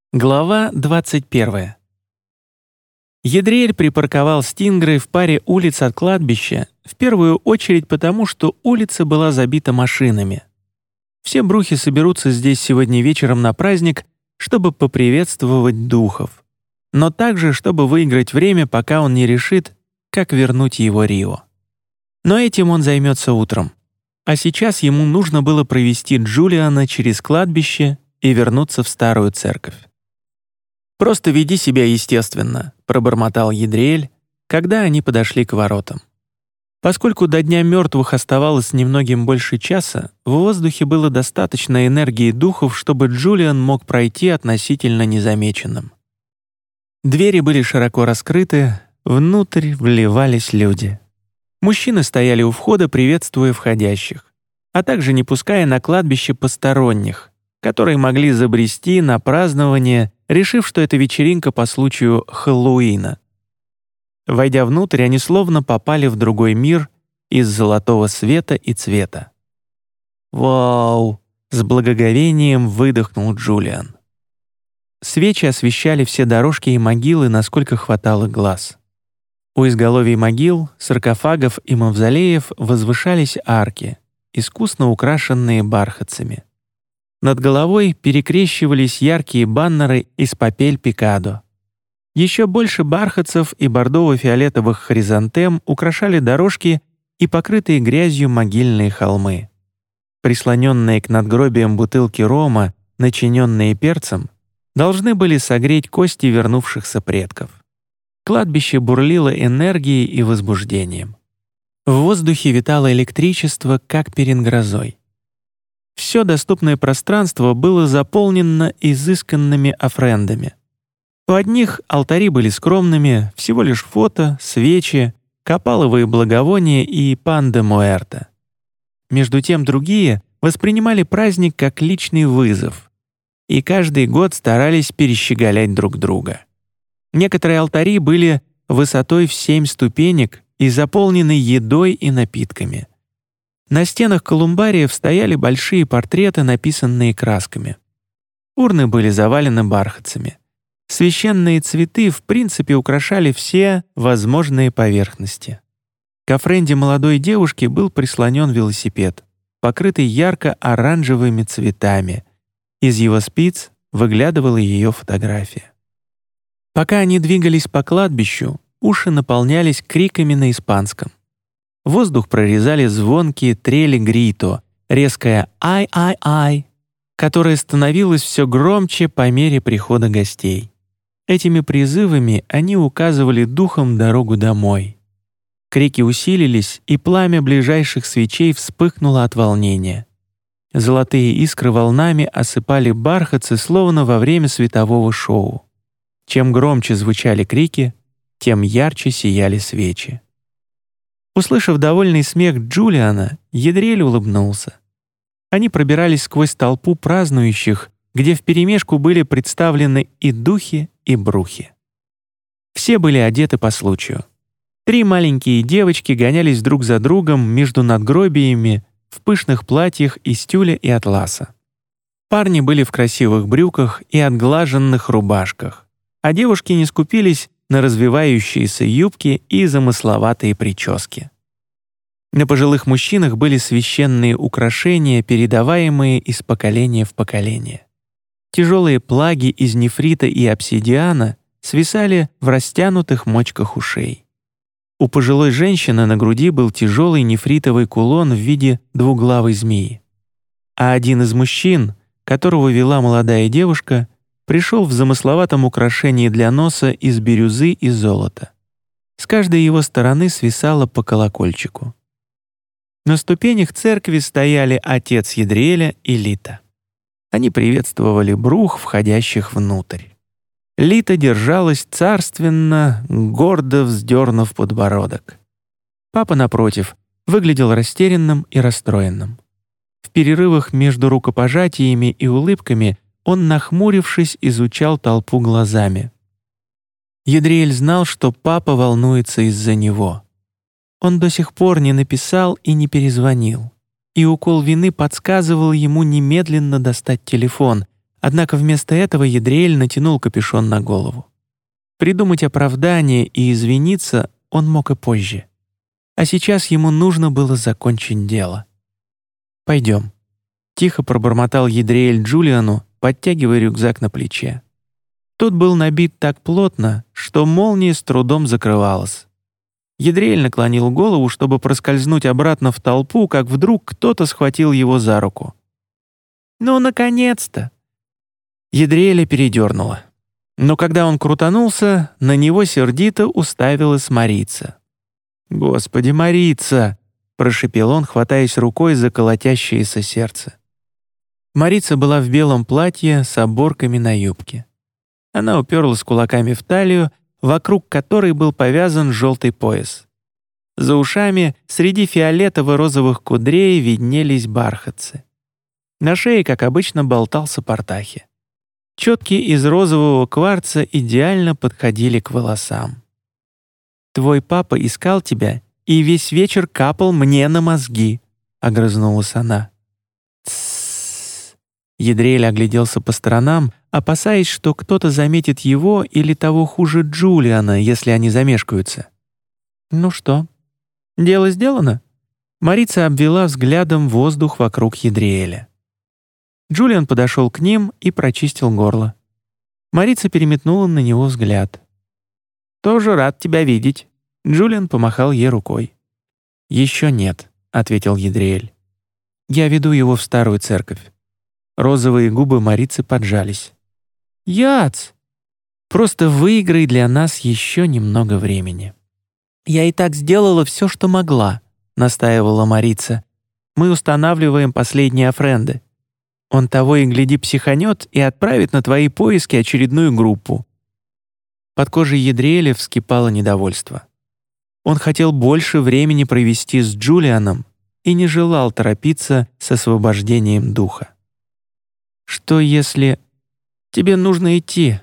Глава 21. Едриэль припарковал Стингрей в паре улиц от кладбища, в первую очередь потому, что улица была забита машинами. Все брухи соберутся здесь сегодня вечером на праздник, чтобы поприветствовать духов, но также, чтобы выиграть время, пока он не решит, как вернуть его Рио. Но этим он займется утром. А сейчас ему нужно было провести Джулиана через кладбище и вернуться в старую церковь. «Просто веди себя естественно», — пробормотал Едриэль, когда они подошли к воротам. Поскольку до Дня мертвых оставалось немногим больше часа, в воздухе было достаточно энергии духов, чтобы Джулиан мог пройти относительно незамеченным. Двери были широко раскрыты, внутрь вливались люди. Мужчины стояли у входа, приветствуя входящих, а также не пуская на кладбище посторонних, которые могли забрести на празднование, решив, что это вечеринка по случаю Хэллоуина. Войдя внутрь, они словно попали в другой мир из золотого света и цвета. «Вау!» — с благоговением выдохнул Джулиан. Свечи освещали все дорожки и могилы, насколько хватало глаз. У изголовий могил, саркофагов и мавзолеев возвышались арки, искусно украшенные бархатцами. Над головой перекрещивались яркие баннеры из папель-пикадо. Еще больше бархатцев и бордово-фиолетовых хризантем украшали дорожки и покрытые грязью могильные холмы. Прислоненные к надгробиям бутылки рома, начиненные перцем, должны были согреть кости вернувшихся предков. Кладбище бурлило энергией и возбуждением. В воздухе витало электричество, как перед грозой. Все доступное пространство было заполнено изысканными офрендами. У одних алтари были скромными, всего лишь фото, свечи, копаловые благовония и пан де муэрто. Между тем другие воспринимали праздник как личный вызов и каждый год старались перещеголять друг друга. Некоторые алтари были высотой в 7 ступенек и заполнены едой и напитками. На стенах колумбариев стояли большие портреты, написанные красками. Урны были завалены бархатцами. Священные цветы в принципе украшали все возможные поверхности. К офренде молодой девушки был прислонен велосипед, покрытый ярко-оранжевыми цветами. Из его спиц выглядывала ее фотография. Пока они двигались по кладбищу, уши наполнялись криками на испанском. Воздух прорезали звонкие трели грито, резкое «ай-ай-ай», которое становилось все громче по мере прихода гостей. Этими призывами они указывали духам дорогу домой. Крики усилились, и пламя ближайших свечей вспыхнуло от волнения. Золотые искры волнами осыпали бархатцы, словно во время светового шоу. Чем громче звучали крики, тем ярче сияли свечи. Услышав довольный смех Джулиана, Едриэль улыбнулся. Они пробирались сквозь толпу празднующих, где вперемешку были представлены и духи, и брухи. Все были одеты по случаю. 3 маленькие девочки гонялись друг за другом между надгробиями в пышных платьях из тюля и атласа. Парни были в красивых брюках и отглаженных рубашках, а девушки не скупились на развивающиеся юбки и замысловатые прически. На пожилых мужчинах были священные украшения, передаваемые из поколения в поколение. Тяжелые плаги из нефрита и обсидиана свисали в растянутых мочках ушей. У пожилой женщины на груди был тяжелый нефритовый кулон в виде двуглавой змеи. А один из мужчин, которого вела молодая девушка, пришел в замысловатом украшении для носа из бирюзы и золота. С каждой его стороны свисало по колокольчику. На ступенях церкви стояли отец Едриэля и Лита. Они приветствовали брух, входящих внутрь. Лита держалась царственно, гордо вздернув подбородок. Папа, напротив, выглядел растерянным и расстроенным. В перерывах между рукопожатиями и улыбками он, нахмурившись, изучал толпу глазами. Едриэль знал, что папа волнуется из-за него. Он до сих пор не написал и не перезвонил, и укол вины подсказывал ему немедленно достать телефон, Однако вместо этого Едриэль натянул капюшон на голову. Придумать оправдание и извиниться он мог и позже. А сейчас ему нужно было закончить дело. «Пойдем», — тихо пробормотал Едриэль Джулиану, подтягивая рюкзак на плече. Тот был набит так плотно, что молния с трудом закрывалась. Едриэль наклонил голову, чтобы проскользнуть обратно в толпу, как вдруг кто-то схватил его за руку. «Ну, наконец-то!» Едриэля передернуло. Но когда он крутанулся, на него сердито уставилась Марица. «Господи, Марица!» — прошепел он, хватаясь рукой за колотящееся сердце. Марица была в белом платье с оборками на юбке. Она уперлась кулаками в талию, вокруг которой был повязан желтый пояс. За ушами среди фиолетово-розовых кудрей виднелись бархатцы. На шее, как обычно, болтался Портахи. Четки из розового кварца идеально подходили к волосам. «Твой папа искал тебя и весь вечер капал мне на мозги», — огрызнулась она. «Тссс». Едриэль огляделся по сторонам, опасаясь, что кто-то заметит его или того хуже Джулиана, если они замешкаются. «Ну что, дело сделано?» Марица обвела взглядом воздух вокруг Едриэля. Джулиан подошел к ним и прочистил горло. Марица переметнула на него взгляд. «Тоже рад тебя видеть». Джулиан помахал ей рукой. «Еще нет», — ответил Едриэль. «Я веду его в старую церковь». Розовые губы Марицы поджались. «Яц! Просто выиграй для нас еще немного времени». «Я и так сделала все, что могла», — настаивала Марица. «Мы устанавливаем последние офренды. Он того и гляди психанет и отправит на твои поиски очередную группу». Под кожей Едриэля вскипало недовольство. Он хотел больше времени провести с Джулианом и не желал торопиться с освобождением духа. «Что если... тебе нужно идти?»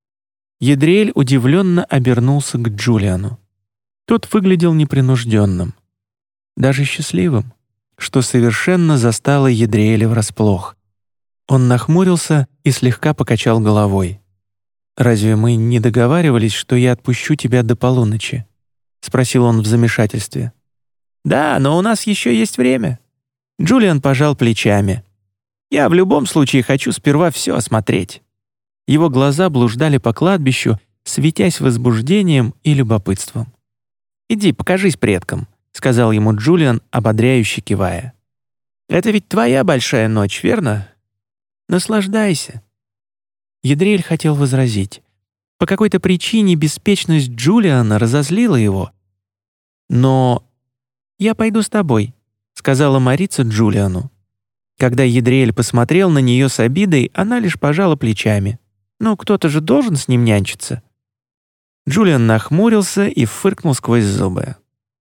Едриэль удивленно обернулся к Джулиану. Тот выглядел непринужденным, даже счастливым, что совершенно застало Едриэля врасплох. Он нахмурился и слегка покачал головой. «Разве мы не договаривались, что я отпущу тебя до полуночи?» — спросил он в замешательстве. «Да, но у нас еще есть время». Джулиан пожал плечами. «Я в любом случае хочу сперва все осмотреть». Его глаза блуждали по кладбищу, светясь возбуждением и любопытством. «Иди, покажись предкам», — сказал ему Джулиан, ободряюще кивая. «Это ведь твоя большая ночь, верно? Наслаждайся». Едриэль хотел возразить. По какой-то причине беспечность Джулиана разозлила его. «Но я пойду с тобой», — сказала Марица Джулиану. Когда Едриэль посмотрел на нее с обидой, она лишь пожала плечами. «Ну, кто-то же должен с ним нянчиться». Джулиан нахмурился и фыркнул сквозь зубы.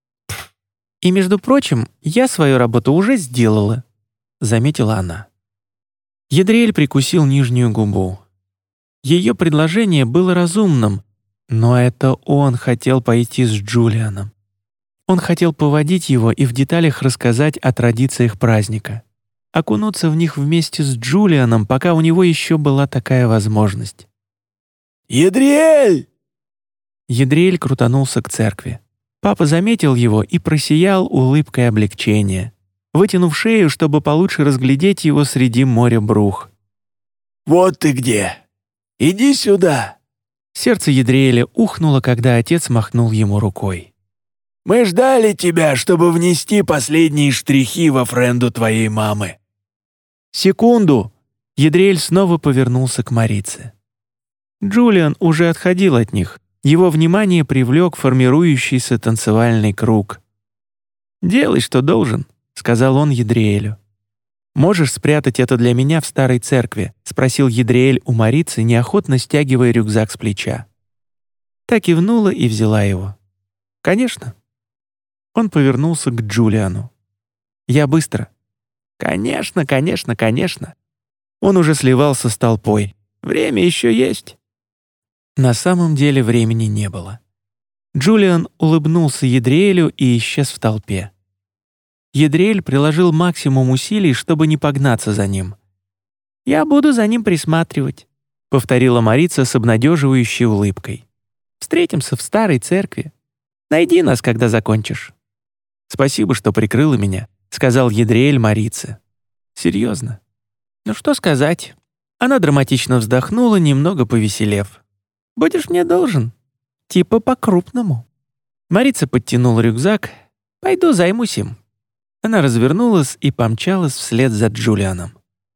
«И, между прочим, я свою работу уже сделала», — заметила она. Едриэль прикусил нижнюю губу. Ее предложение было разумным, но это он хотел пойти с Джулианом. Он хотел поводить его и в деталях рассказать о традициях праздника, окунуться в них вместе с Джулианом, пока у него еще была такая возможность. «Едриэль!» Едриэль крутанулся к церкви. Папа заметил его и просиял улыбкой облегчения, вытянув шею, чтобы получше разглядеть его среди моря брух. «Вот ты где! Иди сюда!» Сердце Едриэля ухнуло, когда отец махнул ему рукой. «Мы ждали тебя, чтобы внести последние штрихи во френду твоей мамы». «Секунду!» Едриэль снова повернулся к Марице. Джулиан уже отходил от них. Его внимание привлек формирующийся танцевальный круг. «Делай, что должен», — сказал он Едриэлю. «Можешь спрятать это для меня в старой церкви?» — спросил Едриэль у Марицы, неохотно стягивая рюкзак с плеча. Та кивнула и взяла его. «Конечно». Он повернулся к Джулиану. «Я быстро». «Конечно, конечно, конечно». Он уже сливался с толпой. «Время еще есть». На самом деле времени не было. Джулиан улыбнулся Едриэлю и исчез в толпе. Едриэль приложил максимум усилий, чтобы не погнаться за ним. «Я буду за ним присматривать», — повторила Марица с обнадеживающей улыбкой. «Встретимся в старой церкви. Найди нас, когда закончишь». «Спасибо, что прикрыла меня», — сказал Едриэль Марице. «Серьезно». «Ну что сказать?» Она драматично вздохнула, немного повеселев. «Будешь мне должен. Типа по-крупному». Марица подтянула рюкзак. «Пойду займусь им». Она развернулась и помчалась вслед за Джулианом.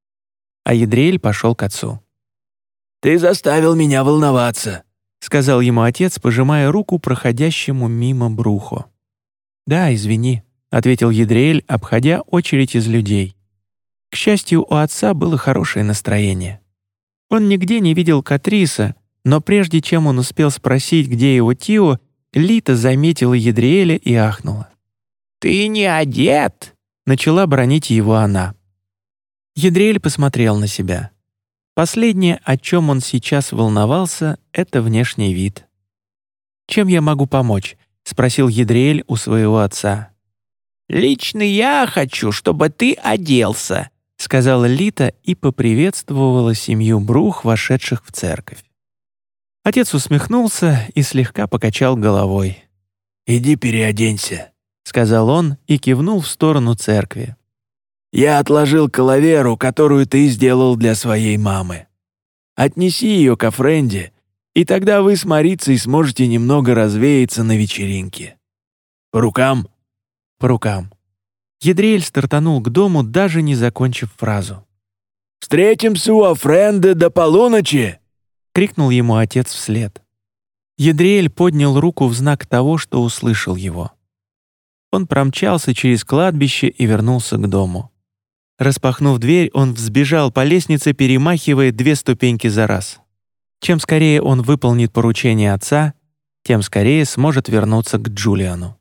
А Едриэль пошел к отцу. «Ты заставил меня волноваться», — сказал ему отец, пожимая руку проходящему мимо Брухо. «Да, извини», — ответил Едриэль, обходя очередь из людей. К счастью, у отца было хорошее настроение. Он нигде не видел Катриса, но прежде чем он успел спросить, где его Тио, Лита заметила Едриэля и ахнула. «Ты не одет!» — начала бранить его она. Едриэль посмотрел на себя. Последнее, о чем он сейчас волновался, — это внешний вид. «Чем я могу помочь?» — спросил Едриэль у своего отца. «Лично я хочу, чтобы ты оделся», — сказала Лита и поприветствовала семью Брух, вошедших в церковь. Отец усмехнулся и слегка покачал головой. «Иди переоденься», — сказал он и кивнул в сторону церкви. «Я отложил калаверу, которую ты сделал для своей мамы. Отнеси ее ко Френде, и тогда вы с Марицей сможете немного развеяться на вечеринке. По рукам?» «По рукам». Едриэль стартанул к дому, даже не закончив фразу. «Встретимся у Френды до полуночи!» — крикнул ему отец вслед. Едриэль поднял руку в знак того, что услышал его. Он промчался через кладбище и вернулся к дому. Распахнув дверь, он взбежал по лестнице, перемахивая 2 ступеньки за раз. Чем скорее он выполнит поручение отца, тем скорее сможет вернуться к Джулиану.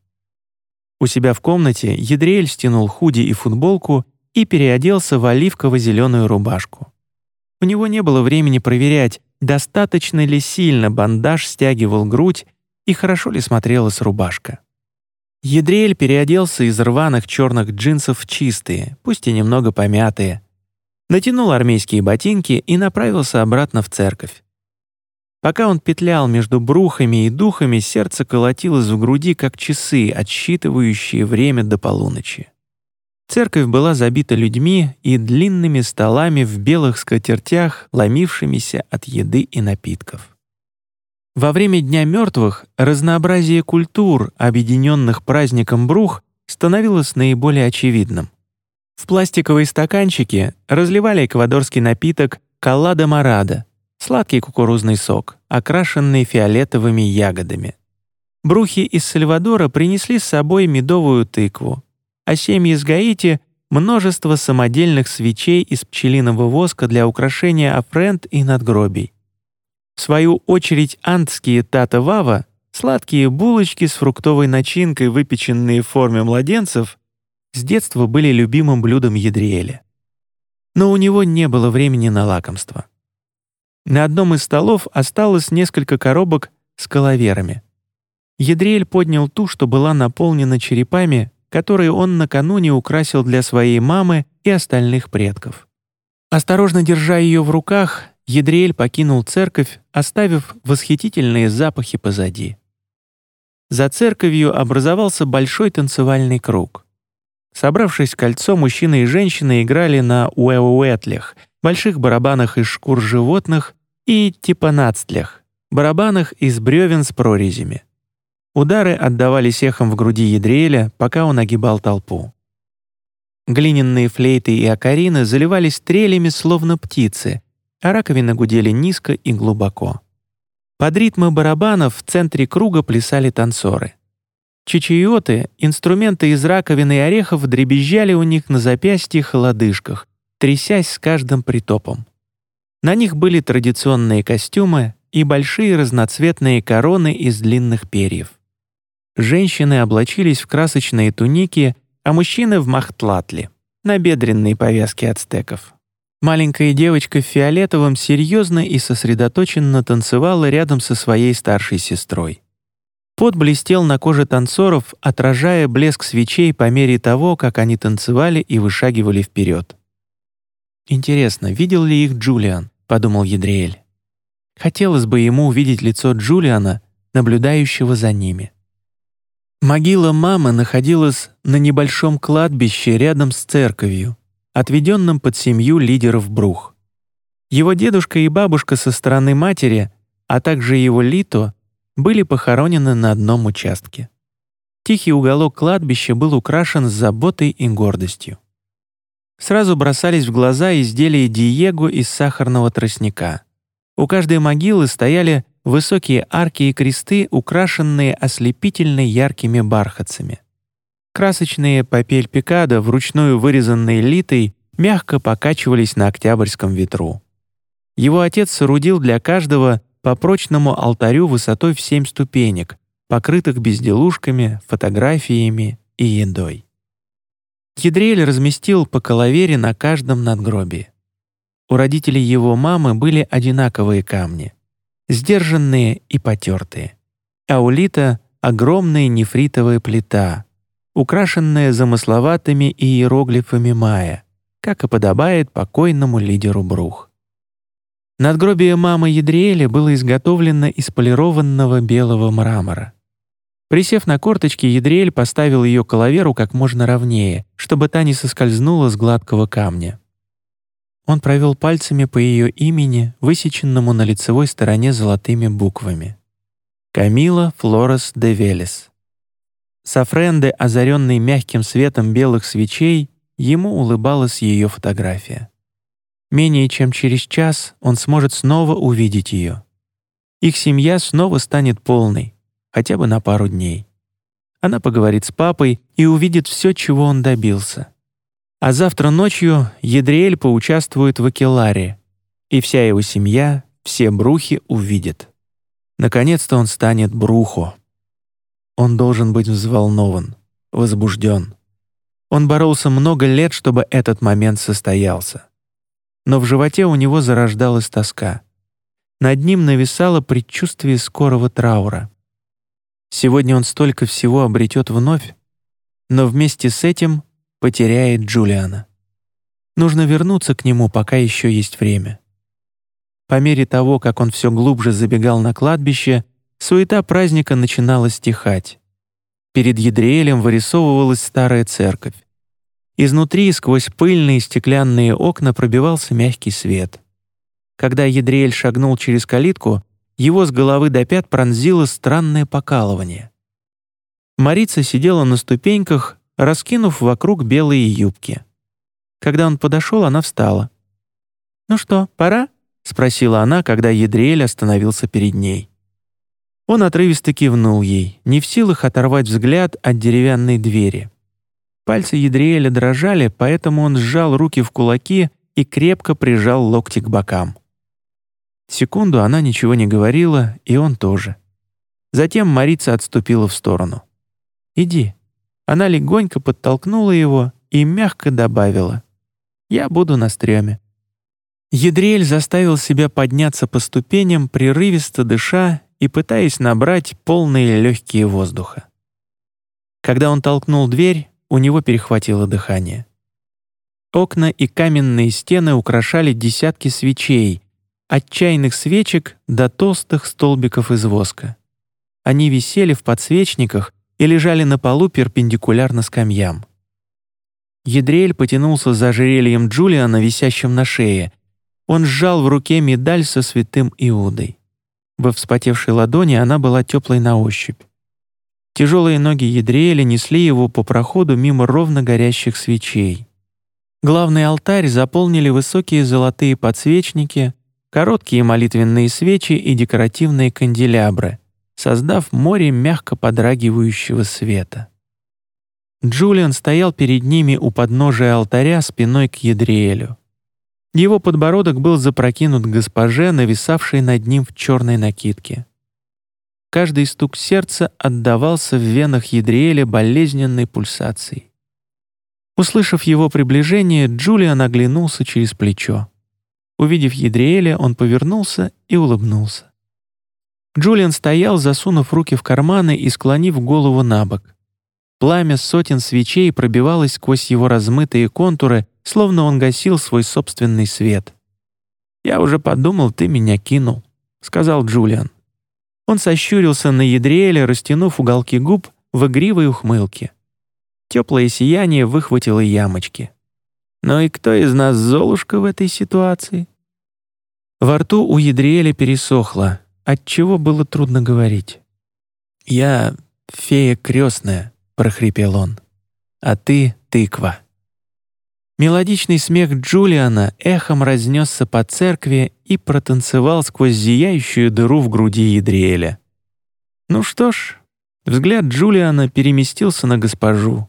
У себя в комнате Едриэль стянул худи и футболку и переоделся в оливково-зеленую рубашку. У него не было времени проверять, достаточно ли сильно бандаж стягивал грудь и хорошо ли смотрелась рубашка. Едриэль переоделся из рваных черных джинсов в чистые, пусть и немного помятые, натянул армейские ботинки и направился обратно в церковь. Пока он петлял между брухами и духами, сердце колотилось в груди, как часы, отсчитывающие время до полуночи. Церковь была забита людьми и длинными столами в белых скатертях, ломившимися от еды и напитков. Во время Дня мертвых разнообразие культур, объединенных праздником Брух, становилось наиболее очевидным. В пластиковые стаканчики разливали эквадорский напиток «Коллада Морада», сладкий кукурузный сок, окрашенный фиолетовыми ягодами. Брухи из Сальвадора принесли с собой медовую тыкву, а семьи из Гаити — множество самодельных свечей из пчелиного воска для украшения офрент и надгробий. В свою очередь андские тата-вава, сладкие булочки с фруктовой начинкой, выпеченные в форме младенцев, с детства были любимым блюдом Едриэля. Но у него не было времени на лакомство. На одном из столов осталось несколько коробок с калаверами. Едриэль поднял ту, что была наполнена черепами, которые он накануне украсил для своей мамы и остальных предков. Осторожно держа ее в руках, Едриэль покинул церковь, оставив восхитительные запахи позади. За церковью образовался большой танцевальный круг. Собравшись в кольцо, мужчины и женщины играли на уэуэтлях, больших барабанах из шкур животных, и типанацтлях, барабанах из бревен с прорезями. Удары отдавались эхом в груди Едриэля, пока он огибал толпу. Глиняные флейты и окарины заливались трелями, словно птицы, а раковины гудели низко и глубоко. Под ритмы барабанов в центре круга плясали танцоры. Чичиоты, инструменты из раковины и орехов, дребезжали у них на запястьях и лодыжках, трясясь с каждым притопом. На них были традиционные костюмы и большие разноцветные короны из длинных перьев. Женщины облачились в красочные туники, а мужчины в махтлатли, набедренные повязки ацтеков. Маленькая девочка в фиолетовом серьезно и сосредоточенно танцевала рядом со своей старшей сестрой. Пот блестел на коже танцоров, отражая блеск свечей по мере того, как они танцевали и вышагивали вперед. «Интересно, видел ли их Джулиан?» — подумал Едриэль. Хотелось бы ему увидеть лицо Джулиана, наблюдающего за ними. Могила мамы находилась на небольшом кладбище рядом с церковью, отведенным под семью лидеров Брух. Его дедушка и бабушка со стороны матери, а также его Лито, были похоронены на одном участке. Тихий уголок кладбища был украшен с заботой и гордостью. Сразу бросались в глаза изделия Диего из сахарного тростника. У каждой могилы стояли высокие арки и кресты, украшенные ослепительно яркими бархатцами. Красочные папель-пикадо, вручную вырезанные Литой, мягко покачивались на октябрьском ветру. Его отец соорудил для каждого по прочному алтарю высотой в 7 ступенек, покрытых безделушками, фотографиями и едой. Едриэль разместил по калавере на каждом надгробии. У родителей его мамы были одинаковые камни, сдержанные и потертые. А у Лита огромная нефритовая плита, украшенная замысловатыми иероглифами майя, как и подобает покойному лидеру Брух. Надгробие мамы Едриэля было изготовлено из полированного белого мрамора. Присев на корточки, Едриэль поставил ее к калаверу как можно ровнее, чтобы та не соскользнула с гладкого камня. Он провел пальцами по ее имени, высеченному на лицевой стороне золотыми буквами. Камила Флорес де Велес. Со френды, озаренной мягким светом белых свечей, ему улыбалась ее фотография. Менее чем через час он сможет снова увидеть ее. Их семья снова станет полной, хотя бы на пару дней. Она поговорит с папой и увидит все, чего он добился. А завтра ночью Едриэль поучаствует в Акеларе, и вся его семья, все Брухи увидят. Наконец-то он станет Брухо. Он должен быть взволнован, возбужден. Он боролся много лет, чтобы этот момент состоялся. Но в животе у него зарождалась тоска. Над ним нависало предчувствие скорого траура. Сегодня он столько всего обретет вновь, но вместе с этим потеряет Джулиана. Нужно вернуться к нему, пока еще есть время. По мере того, как он все глубже забегал на кладбище, суета праздника начинала стихать. Перед Едриэлем вырисовывалась старая церковь. Изнутри, сквозь пыльные стеклянные окна, пробивался мягкий свет. Когда Едриэль шагнул через калитку, его с головы до пят пронзило странное покалывание. Марица сидела на ступеньках, раскинув вокруг белые юбки. Когда он подошел, она встала. «Ну что, пора?» — спросила она, когда Едриэль остановился перед ней. Он отрывисто кивнул ей, не в силах оторвать взгляд от деревянной двери. Пальцы Едриэля дрожали, поэтому он сжал руки в кулаки и крепко прижал локти к бокам. Секунду она ничего не говорила, и он тоже. Затем Марица отступила в сторону. «Иди». Она легонько подтолкнула его и мягко добавила: «Я буду на стреме». Едриэль заставил себя подняться по ступеням, прерывисто дыша и пытаясь набрать полные легкие воздуха. Когда он толкнул дверь, у него перехватило дыхание. Окна и каменные стены украшали десятки свечей, от чайных свечек до толстых столбиков из воска. Они висели в подсвечниках и лежали на полу перпендикулярно скамьям. Едриэль потянулся за ожерельем Джулиана, висящим на шее. Он сжал в руке медаль со святым Иудой. Во вспотевшей ладони она была теплой на ощупь. Тяжелые ноги Едриэля несли его по проходу мимо ровно горящих свечей. Главный алтарь заполнили высокие золотые подсвечники, короткие молитвенные свечи и декоративные канделябры, создав море мягко подрагивающего света. Джулиан стоял перед ними у подножия алтаря спиной к Едриэлю. Его подбородок был запрокинут к госпоже, нависавшей над ним в черной накидке. Каждый стук сердца отдавался в венах Едриэля болезненной пульсацией. Услышав его приближение, Джулиан оглянулся через плечо. Увидев Едриэля, он повернулся и улыбнулся. Джулиан стоял, засунув руки в карманы и склонив голову набок. Пламя сотен свечей пробивалось сквозь его размытые контуры, словно он гасил свой собственный свет. «Я уже подумал, ты меня кинул», — сказал Джулиан. Он сощурился на Едриэля, растянув уголки губ в игривой ухмылке. Теплое сияние выхватило ямочки. «Ну и кто из нас Золушка в этой ситуации?» Во рту у Едриэля пересохло, отчего было трудно говорить. «Я фея крестная», — прохрипел он, — «а ты — тыква». Мелодичный смех Джулиана эхом разнесся по церкви и протанцевал сквозь зияющую дыру в груди Едриэля. Ну что ж, взгляд Джулиана переместился на госпожу.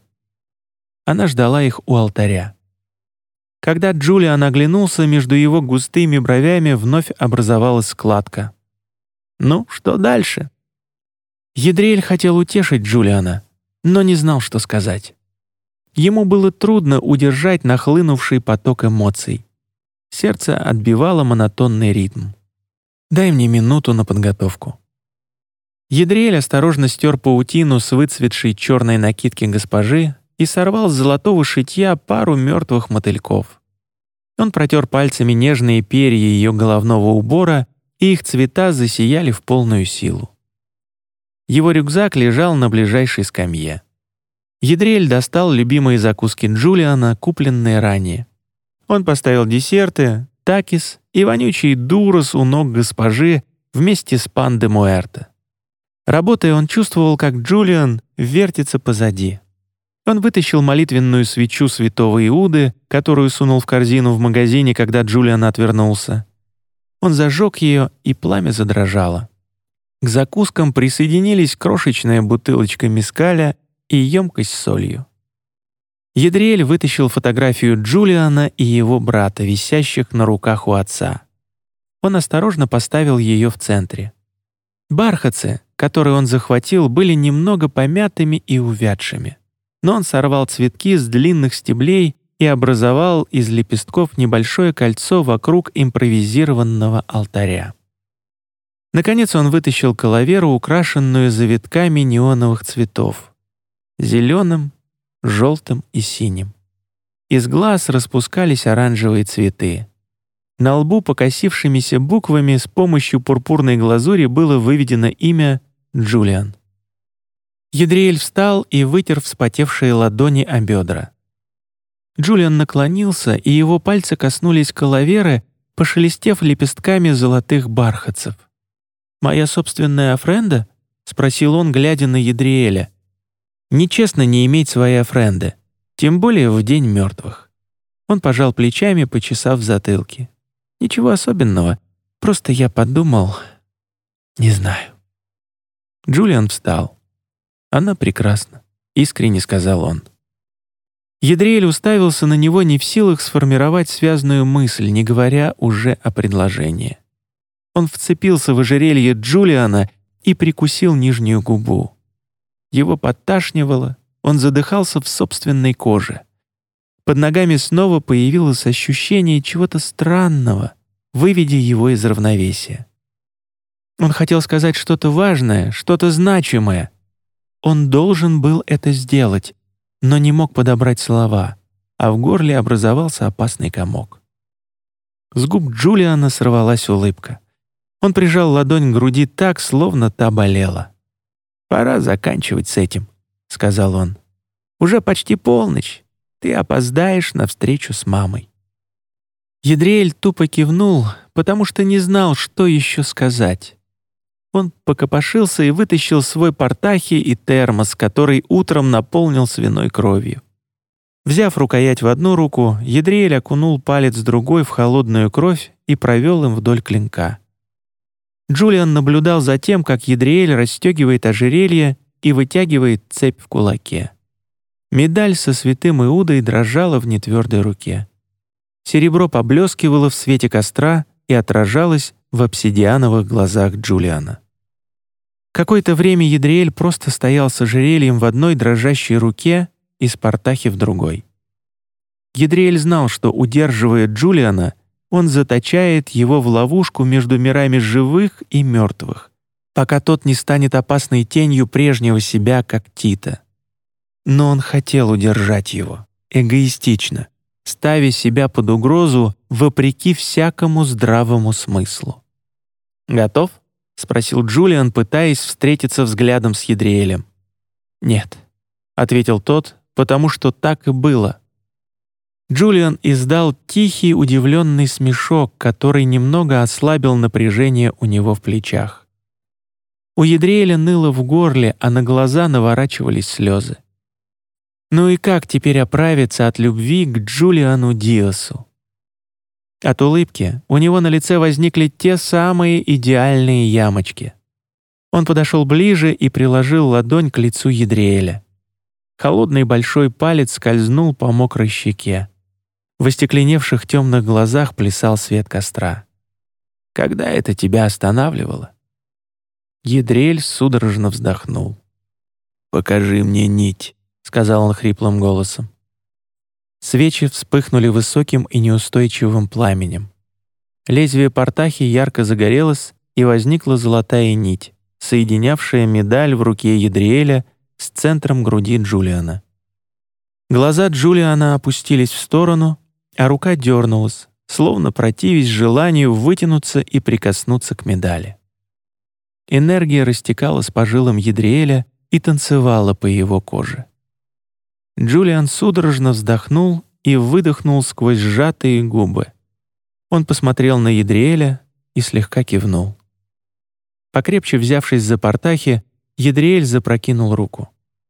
Она ждала их у алтаря. Когда Джулиан оглянулся, между его густыми бровями вновь образовалась складка. «Ну, что дальше?» Едриэль хотел утешить Джулиана, но не знал, что сказать. Ему было трудно удержать нахлынувший поток эмоций. Сердце отбивало монотонный ритм. «Дай мне минуту на подготовку». Едриэль осторожно стер паутину с выцветшей черной накидки госпожи и сорвал с золотого шитья пару мертвых мотыльков. Он протер пальцами нежные перья ее головного убора, и их цвета засияли в полную силу. Его рюкзак лежал на ближайшей скамье. Едриэль достал любимые закуски Джулиана, купленные ранее. Он поставил десерты, такис и вонючий дурос у ног госпожи вместе с пан де Муэрто. Работая, он чувствовал, как Джулиан вертится позади. Он вытащил молитвенную свечу святого Иуды, которую сунул в корзину в магазине, когда Джулиан отвернулся. Он зажег ее, и пламя задрожало. К закускам присоединились крошечная бутылочка мескаля и емкость с солью. Едриэль вытащил фотографию Джулиана и его брата, висящих на руках у отца. Он осторожно поставил ее в центре. Бархатцы, которые он захватил, были немного помятыми и увядшими, но он сорвал цветки с длинных стеблей и образовал из лепестков небольшое кольцо вокруг импровизированного алтаря. Наконец он вытащил калаверу, украшенную завитками неоновых цветов. Зеленым, желтым и синим. Из глаз распускались оранжевые цветы. На лбу покосившимися буквами с помощью пурпурной глазури было выведено имя Джулиан. Едриэль встал и вытер вспотевшие ладони о бедра. Джулиан наклонился, и его пальцы коснулись калаверы, пошелестев лепестками золотых бархатцев. «Моя собственная Афренда?» — спросил он, глядя на Едриэля. Нечестно не иметь своей Афренды, тем более в день мертвых. Он пожал плечами, почесав затылки. «Ничего особенного, просто я подумал... Не знаю». Джулиан встал. «Она прекрасна», — искренне сказал он. Едриэль уставился на него, не в силах сформировать связную мысль, не говоря уже о предложении. Он вцепился в ожерелье Джулиана и прикусил нижнюю губу. Его подташнивало, он задыхался в собственной коже. Под ногами снова появилось ощущение чего-то странного, выведя его из равновесия. Он хотел сказать что-то важное, что-то значимое. Он должен был это сделать, но не мог подобрать слова, а в горле образовался опасный комок. С губ Джулиана сорвалась улыбка. Он прижал ладонь к груди так, словно та болела. «Пора заканчивать с этим», — сказал он. «Уже почти полночь. Ты опоздаешь на встречу с мамой». Едриэль тупо кивнул, потому что не знал, что еще сказать. Он покопошился и вытащил свой портахи и термос, который утром наполнил свиной кровью. Взяв рукоять в одну руку, Едриэль окунул палец другой в холодную кровь и провел им вдоль клинка. Джулиан наблюдал за тем, как Едриэль расстегивает ожерелье и вытягивает цепь в кулаке. Медаль со святым Иудой дрожала в нетвердой руке. Серебро поблескивало в свете костра и отражалось в обсидиановых глазах Джулиана. Какое-то время Едриэль просто стоял с ожерельем в одной дрожащей руке и с портахи в другой. Едриэль знал, что, удерживая Джулиана, он заточает его в ловушку между мирами живых и мертвых, пока тот не станет опасной тенью прежнего себя, как Тита. Но он хотел удержать его, эгоистично, ставя себя под угрозу вопреки всякому здравому смыслу. «Готов?» — спросил Джулиан, пытаясь встретиться взглядом с Едриэлем. «Нет», — ответил тот, потому что так и было. Джулиан издал тихий удивленный смешок, который немного ослабил напряжение у него в плечах. У Едриэля ныло в горле, а на глаза наворачивались слезы. Ну и как теперь оправиться от любви к Джулиану Диасу? От улыбки у него на лице возникли те самые идеальные ямочки. Он подошел ближе и приложил ладонь к лицу Едриэля. Холодный большой палец скользнул по мокрой щеке. В остекленевших темных глазах плясал свет костра. «Когда это тебя останавливало?» Едриэль судорожно вздохнул. «Покажи мне нить», — сказал он хриплым голосом. Свечи вспыхнули высоким и неустойчивым пламенем. Лезвие портахи ярко загорелось, и возникла золотая нить, соединявшая медаль в руке Едриэля с центром груди Джулиана. Глаза Джулиана опустились в сторону, а рука дернулась, словно противясь желанию вытянуться и прикоснуться к медали. Энергия растекалась по жилам Едриэля и танцевала по его коже. Джулиан судорожно вздохнул и выдохнул сквозь сжатые губы. Он посмотрел на Едриэля и слегка кивнул. Покрепче взявшись за портахи, Едриэль запрокинул руку.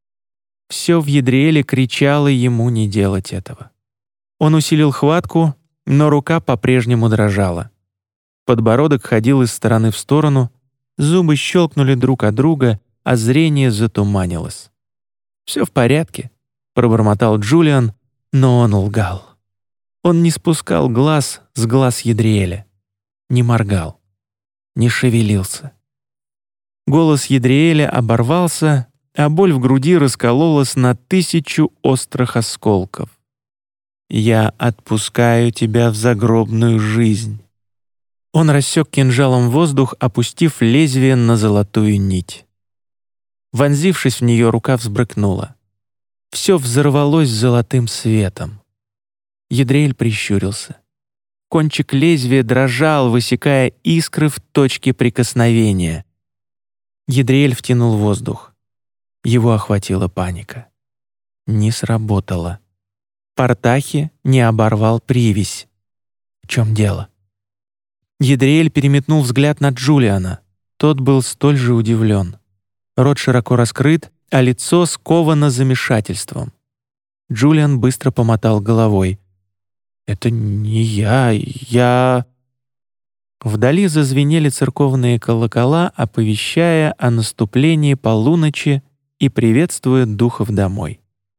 Все в Едриэле кричало ему не делать этого. Он усилил хватку, но рука по-прежнему дрожала. Подбородок ходил из стороны в сторону, зубы щелкнули друг от друга, а зрение затуманилось. «Все в порядке», — пробормотал Джулиан, но он лгал. Он не спускал глаз с глаз Едриэля, не моргал, не шевелился. Голос Едриэля оборвался, а боль в груди раскололась на 1000 острых осколков. «Я отпускаю тебя в загробную жизнь». Он рассек кинжалом воздух, опустив лезвие на золотую нить. Вонзившись в нее, рука взбрыкнула. Все взорвалось золотым светом. Едриэль прищурился. Кончик лезвия дрожал, высекая искры в точке прикосновения. Едриэль втянул воздух. Его охватила паника. Не сработало. Портахи не оборвал привязь. В чем дело? Едриэль переметнул взгляд на Джулиана. Тот был столь же удивлен. Рот широко раскрыт, а лицо сковано замешательством. Джулиан быстро помотал головой. «Это не я...» Вдали зазвенели церковные колокола, оповещая о наступлении полуночи и приветствуя духов домой.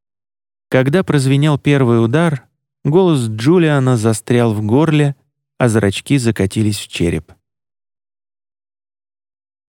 Когда прозвенел первый удар, голос Джулиана застрял в горле, а зрачки закатились в череп.